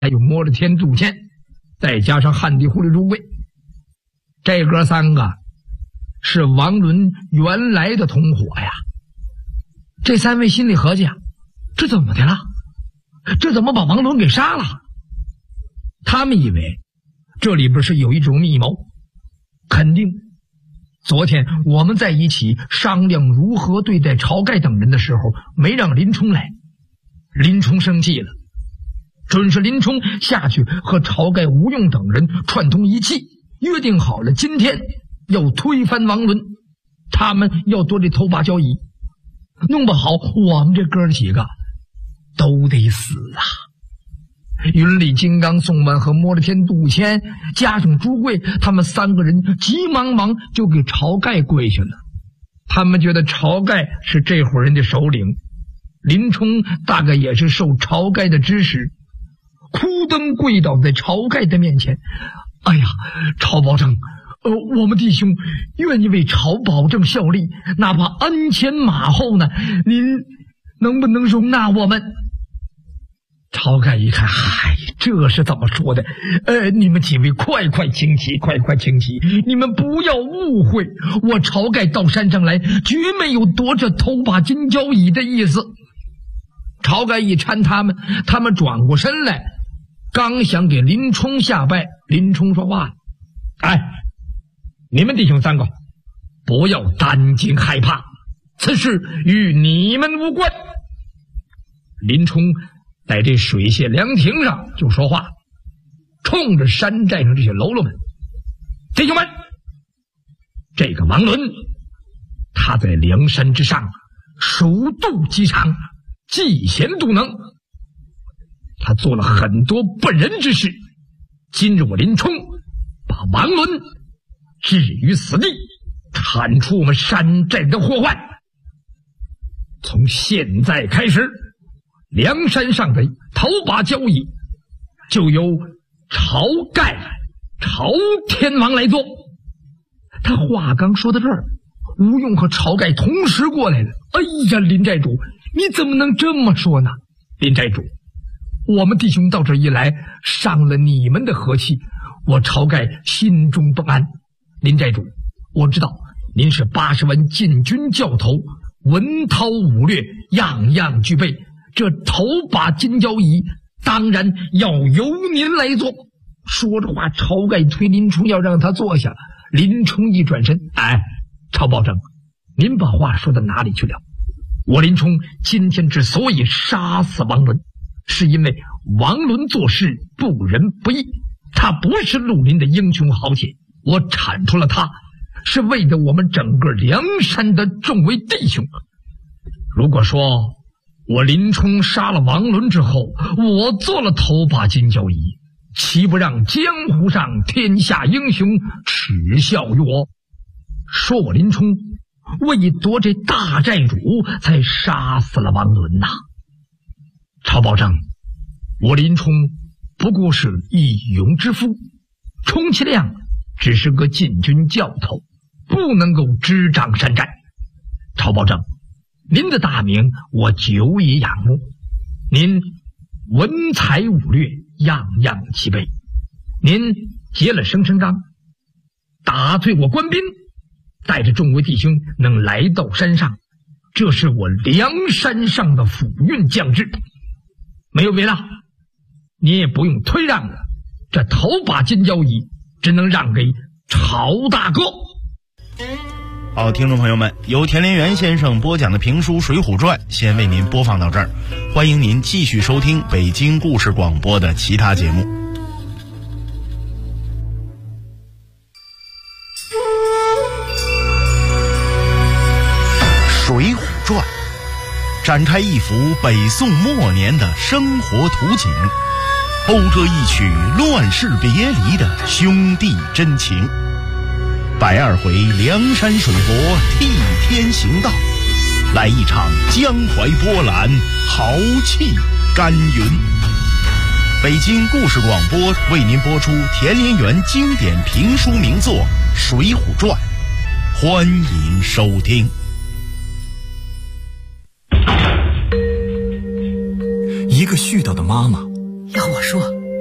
还有摩勒天祖先，再加上汉地狐狸朱贵，这哥三个是王伦原来的同伙呀。这三位心里合计啊，这怎么的了？这怎么把王伦给杀了？他们以为这里边是有一种密谋，肯定昨天我们在一起商量如何对待晁盖等人的时候，没让林冲来。林冲生气了，准是林冲下去和晁盖、吴用等人串通一气，约定好了今天要推翻王伦，他们要夺这头把交椅，弄不好我们这哥几个都得死啊！云里金刚、宋万和摩勒天杜迁加上朱贵，他们三个人急忙忙就给晁盖跪下了。他们觉得晁盖是这伙人的首领，林冲大概也是受晁盖的指使，哭登跪倒在晁盖的面前。哎呀，晁保正，我们弟兄愿意为晁保正效力，哪怕鞍前马后呢，您能不能容纳我们？晁盖一看，嗨，这是怎么说的？你们几位快请起，快请起！你们不要误会，我晁盖到山上来，绝没有夺这头把金交椅的意思。晁盖一搀他们转过身来，刚想给林冲下拜，林冲说话了：“哎，你们弟兄三个，不要担惊害怕，此事与你们无关。”林冲在这水榭凉亭上就说话，冲着山寨上这些喽啰们：“弟兄们，这个王伦他在梁山之上熟渡机场，嫉贤妒能，他做了很多不仁之事。今日我林冲把王伦置于死地，铲除我们山寨的祸患。从现在开始，梁山上的头把交椅就由晁盖、晁天王来做。”他话刚说到这儿，吴用和晁盖同时过来了。哎呀，林寨主，你怎么能这么说呢？林寨主，我们弟兄到这一来，伤了你们的和气，我晁盖心中不安。林寨主，我知道您是80万禁军教头，文韬武略样样具备，这头把金交椅当然要由您来做。说着话，晁盖推林冲要让他坐下，林冲一转身：“哎，晁保正，您把话说到哪里去了？我林冲今天之所以杀死王伦，是因为王伦做事不仁不义，他不是绿林的英雄豪杰，我铲除了他，是为了我们整个梁山的众位弟兄。如果说我林冲杀了王伦之后，我做了头把金交椅，岂不让江湖上天下英雄耻笑于我？说我林冲为夺这大寨主，才杀死了王伦呐！晁保正，我林冲不过是义勇之夫，充其量只是个禁军教头，不能够执掌山寨。晁保正，您的大名我久已仰慕，您文才武略样样齐备，您结了生辰纲，打退我官兵，带着众位弟兄能来到山上，这是我梁山上的府运将制，没有别的，你也不用推让了，这头把金交椅只能让给晁大哥。 好，听众朋友们，由田连元先生播讲的评书《水浒传》先为您播放到这儿，欢迎您继续收听北京故事广播的其他节目。《水浒传》展开一幅北宋末年的生活图景，讴歌一曲乱世别离的兄弟真情。120回梁山水泊替天行道，来一场江淮波澜，豪气干云。北京故事广播为您播出田连元经典评书名作《水浒传》，欢迎收听。 一个絮叨的妈妈要我说，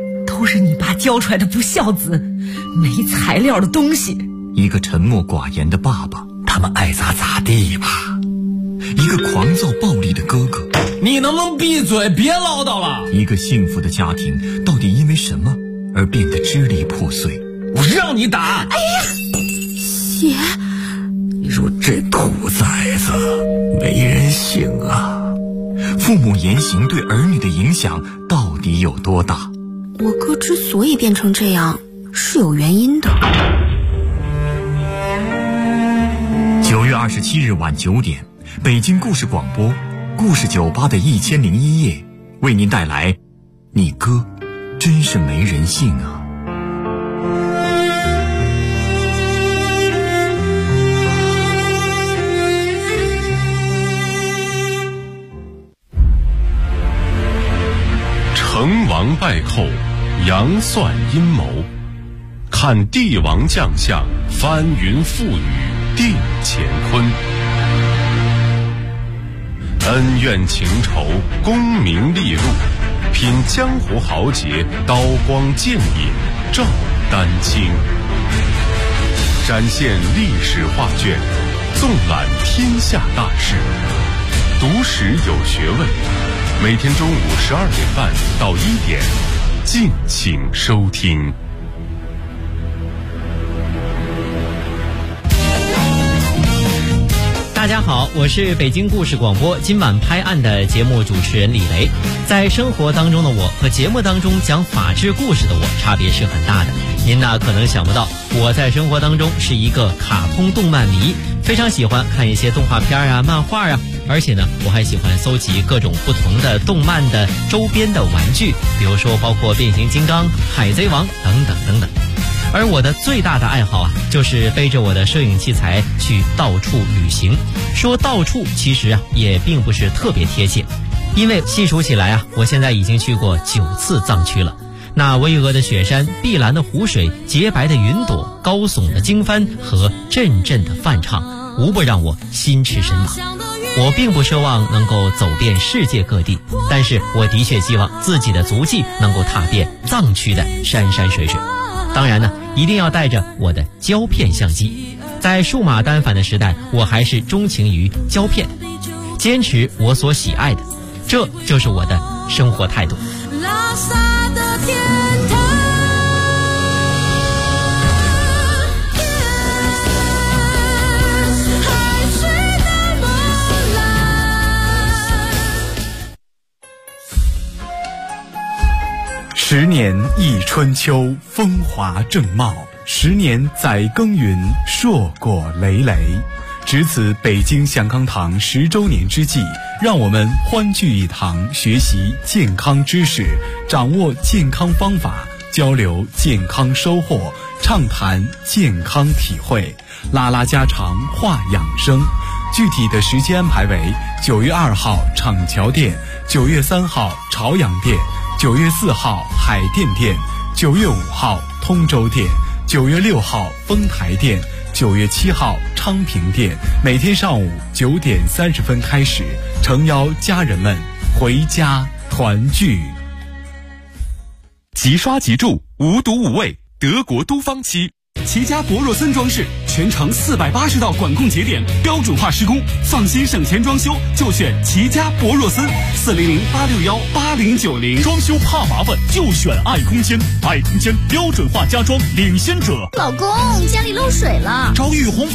教出来的不孝子，没材料的东西。 一个沉默寡言的爸爸，他们爱咋咋地吧。一个狂躁暴力的哥哥， 你能不能闭嘴，别唠叨了。 一个幸福的家庭到底因为什么而变得支离破碎？ 我让你打。 哎呀，血！ 你说这兔崽子没人性啊！父母言行对儿女的影响到底有多大？ 我哥之所以变成这样是有原因的。 9月27日晚9点，北京故事广播故事酒吧的1001夜为您带来你哥真是没人性啊。 成王败寇，杨算阴谋，看帝王将相，翻云覆雨定乾坤。恩怨情仇，功名利禄，品江湖豪杰，刀光剑影照丹青。展现历史画卷，纵览天下大事，读史有学问。每天中午12点半到1点，敬请收听。 大家好，我是北京故事广播今晚拍案的节目主持人李雷。在生活当中的我和节目当中讲法治故事的我差别是很大的。您呢可能想不到，我在生活当中是一个卡通动漫迷，非常喜欢看一些动画片啊、漫画啊，而且呢我还喜欢搜集各种不同的动漫的周边的玩具，比如说包括变形金刚、海贼王等等等等。而我的最大的爱好啊，就是背着我的摄影器材去到处旅行。说到处其实啊也并不是特别贴切，因为细数起来啊，我现在已经去过9次藏区了。那巍峨的雪山、碧蓝的湖水、洁白的云朵、高耸的经幡和阵阵的梵唱，无不让我心驰神往。我并不奢望能够走遍世界各地，但是我的确希望自己的足迹能够踏遍藏区的山山水水。当然呢，一定要带着我的胶片相机。在数码单反的时代，我还是钟情于胶片，坚持我所喜爱的，这就是我的生活态度。 拉萨的天堂，海水的波澜。 10年忆春秋，风华正茂；10年载耕耘，硕果累累。值此北京祥康堂10周年之际，让我们欢聚一堂，学习健康知识，掌握健康方法，交流健康收获，畅谈健康体会，拉拉家常话养生。具体的时间安排为9月2号厂桥店，9月3号朝阳店，9月4号海淀店，9月5号通州店，9月6号丰台店，9月7号昌平店。每天上午9点30分开始，诚邀家人们回家团聚。 即刷即住，无毒无味，德国都芳漆。齐家博若森装饰，全程480道管控节点，标准化施工，放心省钱装修就选齐家博若森，400-861-8090。装修怕麻烦就选爱空间，爱空间标准化家装领先者。 老公，家里漏水了， 找雨虹